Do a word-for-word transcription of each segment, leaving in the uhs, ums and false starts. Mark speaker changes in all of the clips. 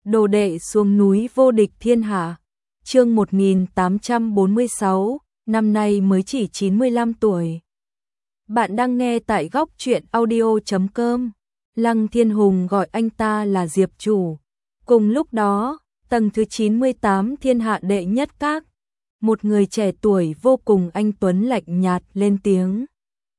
Speaker 1: Đồ đệ xuống núi vô địch thiên hạ. Chương một nghìn tám trăm bốn mươi sáu, năm nay mới chỉ chín mươi lăm tuổi. Bạn đang nghe tại góc truyện audio chấm com. Lăng Thiên Hùng gọi anh ta là Diệp chủ. Cùng lúc đó, tầng thứ chín mươi tám thiên hạ đệ nhất các, một người trẻ tuổi vô cùng anh tuấn lạnh nhạt lên tiếng.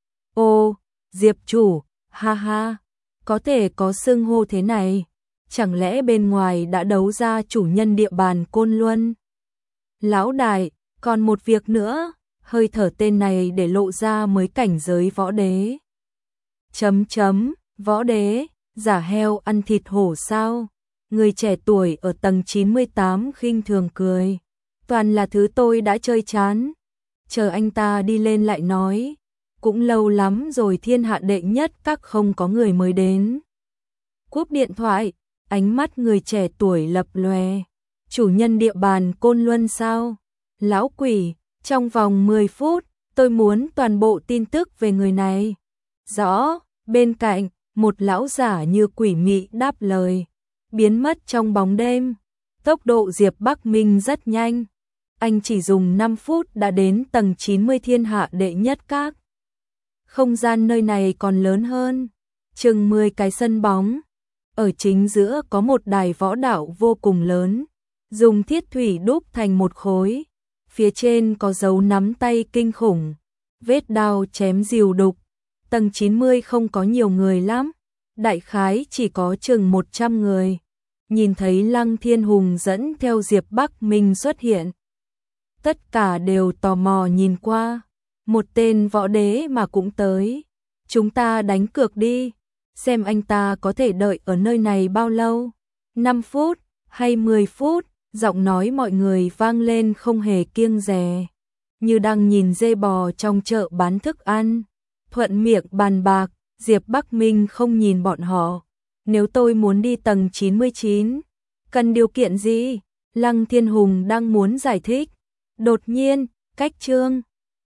Speaker 1: Ô, Diệp chủ, ha ha, có thể có xưng hô thế này. Chẳng lẽ bên ngoài đã đấu ra chủ nhân địa bàn Côn Luân? Lão đại, còn một việc nữa, hơi thở tên này để lộ ra mới cảnh giới võ đế. Chấm chấm, võ đế, giả heo ăn thịt hổ sao? Người trẻ tuổi ở tầng chín mươi tám khinh thường cười. Toàn là thứ tôi đã chơi chán. Chờ anh ta đi lên lại nói. Cũng lâu lắm rồi thiên hạ đệ nhất các không có người mới đến. Cúp điện thoại, ánh mắt người trẻ tuổi lập lòe. Chủ nhân địa bàn Côn Luân sao? Lão quỷ, trong vòng mười phút, tôi muốn toàn bộ tin tức về người này. Rõ, bên cạnh, một lão giả như quỷ mị đáp lời. Biến mất trong bóng đêm. Tốc độ Diệp Bắc Minh rất nhanh. Anh chỉ dùng năm phút đã đến tầng chín mươi thiên hạ đệ nhất các. Không gian nơi này còn lớn hơn. Chừng mười cái sân bóng. Ở chính giữa có một đài võ đạo vô cùng lớn. Dùng thiết thủy đúc thành một khối. Phía trên có dấu nắm tay kinh khủng. Vết đao chém rìu đục. Tầng chín mươi không có nhiều người lắm. Đại khái chỉ có chừng một trăm người. Nhìn thấy Lăng Thiên Hùng dẫn theo Diệp Bắc Minh xuất hiện. Tất cả đều tò mò nhìn qua. Một tên võ đế mà cũng tới. Chúng ta đánh cược đi. Xem anh ta có thể đợi ở nơi này bao lâu. năm phút hay mười phút. Giọng nói mọi người vang lên không hề kiêng dè. Như đang nhìn dê bò trong chợ bán thức ăn. Thuận miệng bàn bạc. Diệp Bắc Minh không nhìn bọn họ. Nếu tôi muốn đi tầng chín mươi chín, cần điều kiện gì? Lăng Thiên Hùng đang muốn giải thích. Đột nhiên, cách chương